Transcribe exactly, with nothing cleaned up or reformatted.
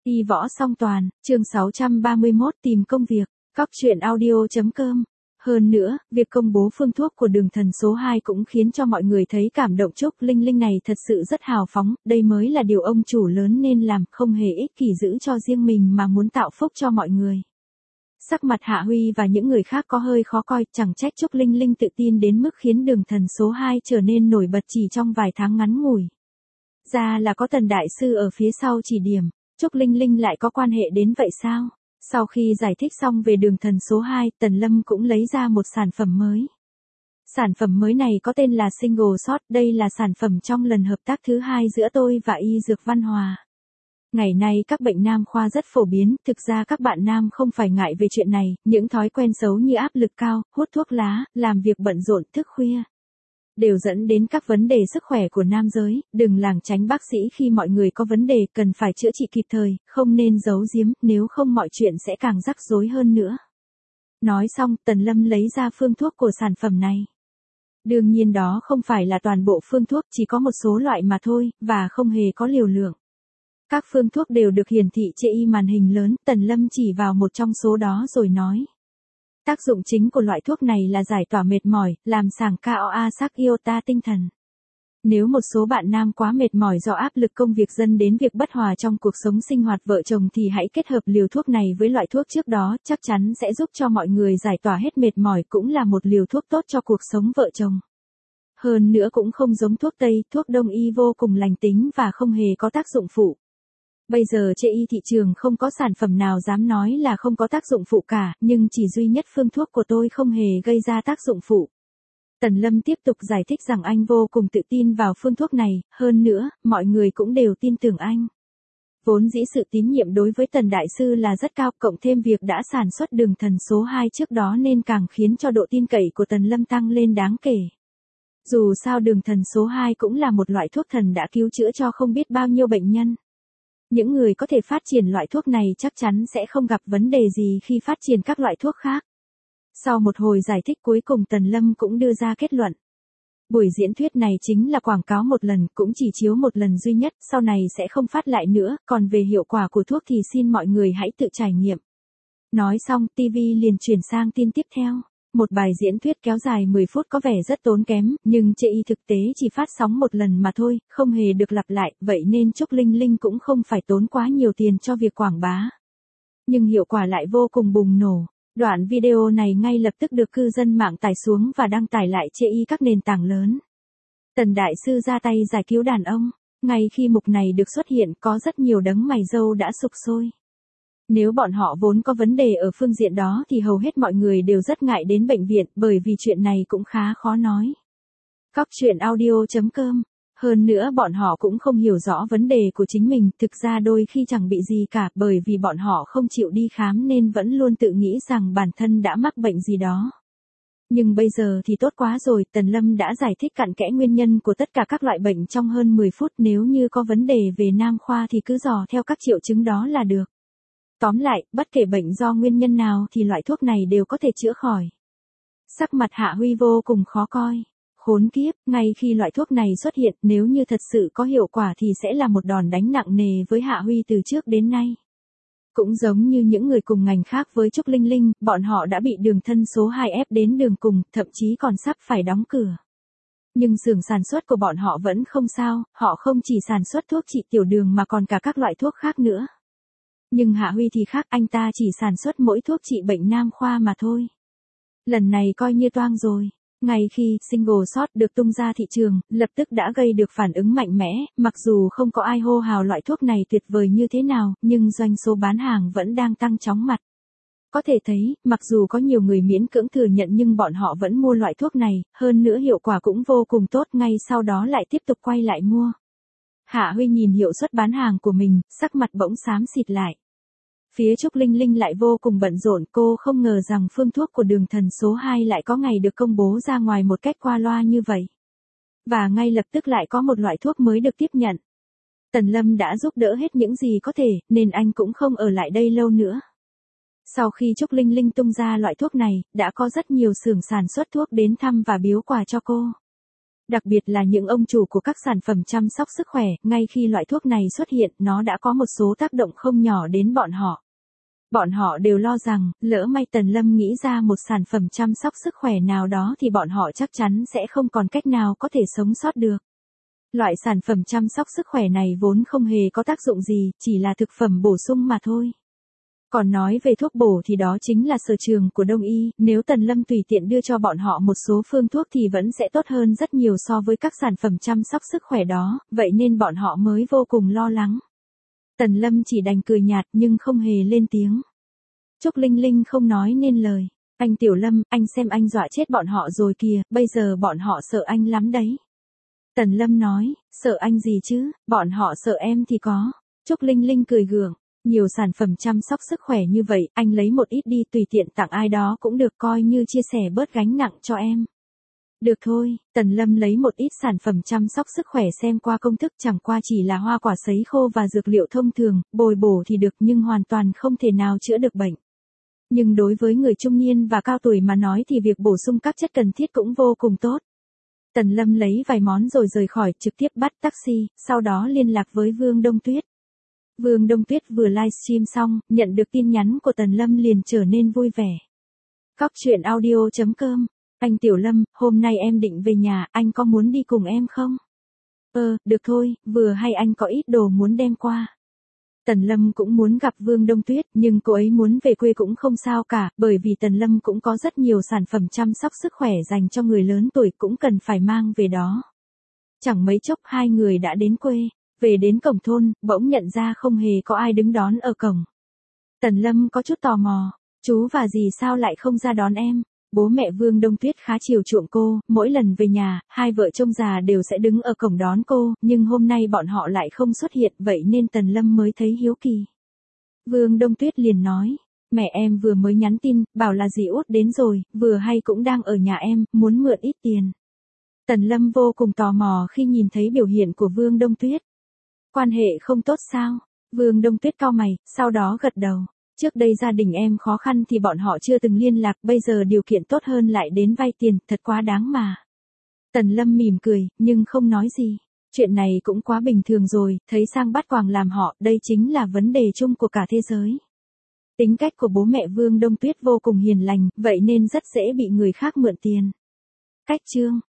Y võ song toàn, chương sáu trăm ba mươi mốt tìm công việc, cóc truyện audio chấm com. Hơn nữa, việc công bố phương thuốc của đường thần số hai cũng khiến cho mọi người thấy cảm động. Trúc Linh Linh này thật sự rất hào phóng, đây mới là điều ông chủ lớn nên làm, không hề ích kỷ giữ cho riêng mình mà muốn tạo phúc cho mọi người. Sắc mặt Hạ Huy và những người khác có hơi khó coi, chẳng trách Trúc Linh Linh tự tin đến mức khiến đường thần số hai trở nên nổi bật chỉ trong vài tháng ngắn ngủi. Ra là có Tần Đại Sư ở phía sau chỉ điểm, Trúc Linh Linh lại có quan hệ đến vậy sao? Sau khi giải thích xong về đường thần số hai, Tần Lâm cũng lấy ra một sản phẩm mới. Sản phẩm mới này có tên là Single Shot, đây là sản phẩm trong lần hợp tác thứ hai giữa tôi và Y Dược Văn Hòa. Ngày nay các bệnh nam khoa rất phổ biến, thực ra các bạn nam không phải ngại về chuyện này, những thói quen xấu như áp lực cao, hút thuốc lá, làm việc bận rộn thức khuya đều dẫn đến các vấn đề sức khỏe của nam giới, đừng lảng tránh bác sĩ khi mọi người có vấn đề cần phải chữa trị kịp thời, không nên giấu giếm, nếu không mọi chuyện sẽ càng rắc rối hơn nữa. Nói xong, Tần Lâm lấy ra phương thuốc của sản phẩm này. Đương nhiên đó không phải là toàn bộ phương thuốc, chỉ có một số loại mà thôi, và không hề có liều lượng. Các phương thuốc đều được hiển thị trên y màn hình lớn, Tần Lâm chỉ vào một trong số đó rồi nói. Tác dụng chính của loại thuốc này là giải tỏa mệt mỏi, làm sảng ca o a sắc iota tinh thần. Nếu một số bạn nam quá mệt mỏi do áp lực công việc dẫn đến việc bất hòa trong cuộc sống sinh hoạt vợ chồng thì hãy kết hợp liều thuốc này với loại thuốc trước đó, chắc chắn sẽ giúp cho mọi người giải tỏa hết mệt mỏi, cũng là một liều thuốc tốt cho cuộc sống vợ chồng. Hơn nữa cũng không giống thuốc Tây, thuốc Đông y vô cùng lành tính và không hề có tác dụng phụ. Bây giờ trên y thị trường không có sản phẩm nào dám nói là không có tác dụng phụ cả, nhưng chỉ duy nhất phương thuốc của tôi không hề gây ra tác dụng phụ. Tần Lâm tiếp tục giải thích rằng anh vô cùng tự tin vào phương thuốc này, hơn nữa, mọi người cũng đều tin tưởng anh. Vốn dĩ sự tín nhiệm đối với Tần Đại Sư là rất cao, cộng thêm việc đã sản xuất đường thần số hai trước đó nên càng khiến cho độ tin cậy của Tần Lâm tăng lên đáng kể. Dù sao đường thần số hai cũng là một loại thuốc thần đã cứu chữa cho không biết bao nhiêu bệnh nhân. Những người có thể phát triển loại thuốc này chắc chắn sẽ không gặp vấn đề gì khi phát triển các loại thuốc khác. Sau một hồi giải thích cuối cùng Tần Lâm cũng đưa ra kết luận. Buổi diễn thuyết này chính là quảng cáo một lần, cũng chỉ chiếu một lần duy nhất, sau này sẽ không phát lại nữa, còn về hiệu quả của thuốc thì xin mọi người hãy tự trải nghiệm. Nói xong, ti vi liền chuyển sang tin tiếp theo. Một bài diễn thuyết kéo dài mười phút có vẻ rất tốn kém, nhưng trên y thực tế chỉ phát sóng một lần mà thôi, không hề được lặp lại, vậy nên Trúc Linh Linh cũng không phải tốn quá nhiều tiền cho việc quảng bá. Nhưng hiệu quả lại vô cùng bùng nổ. Đoạn video này ngay lập tức được cư dân mạng tải xuống và đăng tải lại trên y các nền tảng lớn. Tần Đại Sư ra tay giải cứu đàn ông. Ngay khi mục này được xuất hiện có rất nhiều đấng mày râu đã sục sôi. Nếu bọn họ vốn có vấn đề ở phương diện đó thì hầu hết mọi người đều rất ngại đến bệnh viện, bởi vì chuyện này cũng khá khó nói. cóc truyện audio chấm com. Hơn nữa bọn họ cũng không hiểu rõ vấn đề của chính mình, thực ra đôi khi chẳng bị gì cả, bởi vì bọn họ không chịu đi khám nên vẫn luôn tự nghĩ rằng bản thân đã mắc bệnh gì đó. Nhưng bây giờ thì tốt quá rồi, Tần Lâm đã giải thích cặn kẽ nguyên nhân của tất cả các loại bệnh trong hơn mười phút, nếu như có vấn đề về nam khoa thì cứ dò theo các triệu chứng đó là được. Tóm lại, bất kể bệnh do nguyên nhân nào thì loại thuốc này đều có thể chữa khỏi. Sắc mặt Hạ Huy vô cùng khó coi. Khốn kiếp, ngay khi loại thuốc này xuất hiện, nếu như thật sự có hiệu quả thì sẽ là một đòn đánh nặng nề với Hạ Huy từ trước đến nay. Cũng giống như những người cùng ngành khác với Trúc Linh Linh, bọn họ đã bị đường thân số hai ép đến đường cùng, thậm chí còn sắp phải đóng cửa. Nhưng xưởng sản xuất của bọn họ vẫn không sao, họ không chỉ sản xuất thuốc trị tiểu đường mà còn cả các loại thuốc khác nữa. Nhưng Hạ Huy thì khác, anh ta chỉ sản xuất mỗi thuốc trị bệnh nam khoa mà thôi. Lần này coi như toang rồi. Ngay khi Single Shot được tung ra thị trường, lập tức đã gây được phản ứng mạnh mẽ, mặc dù không có ai hô hào loại thuốc này tuyệt vời như thế nào, nhưng doanh số bán hàng vẫn đang tăng chóng mặt. Có thể thấy, mặc dù có nhiều người miễn cưỡng thừa nhận nhưng bọn họ vẫn mua loại thuốc này, hơn nữa hiệu quả cũng vô cùng tốt, ngay sau đó lại tiếp tục quay lại mua. Hạ Huy nhìn hiệu suất bán hàng của mình, sắc mặt bỗng xám xịt lại. Phía Trúc Linh Linh lại vô cùng bận rộn, cô không ngờ rằng phương thuốc của đường thần số hai lại có ngày được công bố ra ngoài một cách qua loa như vậy. Và ngay lập tức lại có một loại thuốc mới được tiếp nhận. Tần Lâm đã giúp đỡ hết những gì có thể, nên anh cũng không ở lại đây lâu nữa. Sau khi Trúc Linh Linh tung ra loại thuốc này, đã có rất nhiều xưởng sản xuất thuốc đến thăm và biếu quà cho cô. Đặc biệt là những ông chủ của các sản phẩm chăm sóc sức khỏe, ngay khi loại thuốc này xuất hiện, nó đã có một số tác động không nhỏ đến bọn họ. Bọn họ đều lo rằng, lỡ may Tần Lâm nghĩ ra một sản phẩm chăm sóc sức khỏe nào đó thì bọn họ chắc chắn sẽ không còn cách nào có thể sống sót được. Loại sản phẩm chăm sóc sức khỏe này vốn không hề có tác dụng gì, chỉ là thực phẩm bổ sung mà thôi. Còn nói về thuốc bổ thì đó chính là sở trường của Đông y, nếu Tần Lâm tùy tiện đưa cho bọn họ một số phương thuốc thì vẫn sẽ tốt hơn rất nhiều so với các sản phẩm chăm sóc sức khỏe đó, vậy nên bọn họ mới vô cùng lo lắng. Tần Lâm chỉ đành cười nhạt nhưng không hề lên tiếng. Trúc Linh Linh không nói nên lời. Anh Tiểu Lâm, anh xem anh dọa chết bọn họ rồi kìa, bây giờ bọn họ sợ anh lắm đấy. Tần Lâm nói, sợ anh gì chứ, bọn họ sợ em thì có. Trúc Linh Linh cười gượng, nhiều sản phẩm chăm sóc sức khỏe như vậy, anh lấy một ít đi tùy tiện tặng ai đó cũng được coi như chia sẻ bớt gánh nặng cho em. Được thôi, Tần Lâm lấy một ít sản phẩm chăm sóc sức khỏe xem qua công thức chẳng qua chỉ là hoa quả sấy khô và dược liệu thông thường, bồi bổ thì được nhưng hoàn toàn không thể nào chữa được bệnh. Nhưng đối với người trung niên và cao tuổi mà nói thì việc bổ sung các chất cần thiết cũng vô cùng tốt. Tần Lâm lấy vài món rồi rời khỏi, trực tiếp bắt taxi, sau đó liên lạc với Vương Đông Tuyết. Vương Đông Tuyết vừa livestream xong, nhận được tin nhắn của Tần Lâm liền trở nên vui vẻ. Cóc truyện audio chấm com. Anh Tiểu Lâm, hôm nay em định về nhà, anh có muốn đi cùng em không? Ờ, được thôi, vừa hay anh có ít đồ muốn đem qua. Tần Lâm cũng muốn gặp Vương Đông Tuyết, nhưng cô ấy muốn về quê cũng không sao cả, bởi vì Tần Lâm cũng có rất nhiều sản phẩm chăm sóc sức khỏe dành cho người lớn tuổi cũng cần phải mang về đó. Chẳng mấy chốc hai người đã đến quê, về đến cổng thôn, bỗng nhận ra không hề có ai đứng đón ở cổng. Tần Lâm có chút tò mò, chú và dì sao lại không ra đón em? Bố mẹ Vương Đông Tuyết khá chiều chuộng cô, mỗi lần về nhà, hai vợ chồng già đều sẽ đứng ở cổng đón cô, nhưng hôm nay bọn họ lại không xuất hiện, vậy nên Tần Lâm mới thấy hiếu kỳ. Vương Đông Tuyết liền nói, mẹ em vừa mới nhắn tin, bảo là dì Út đến rồi, vừa hay cũng đang ở nhà em, muốn mượn ít tiền. Tần Lâm vô cùng tò mò khi nhìn thấy biểu hiện của Vương Đông Tuyết. Quan hệ không tốt sao? Vương Đông Tuyết cau mày, sau đó gật đầu. Trước đây gia đình em khó khăn thì bọn họ chưa từng liên lạc, bây giờ điều kiện tốt hơn lại đến vay tiền, thật quá đáng mà. Tần Lâm mỉm cười, nhưng không nói gì. Chuyện này cũng quá bình thường rồi, thấy sang bắt quàng làm họ, đây chính là vấn đề chung của cả thế giới. Tính cách của bố mẹ Vương Đông Tuyết vô cùng hiền lành, vậy nên rất dễ bị người khác mượn tiền. Cách chương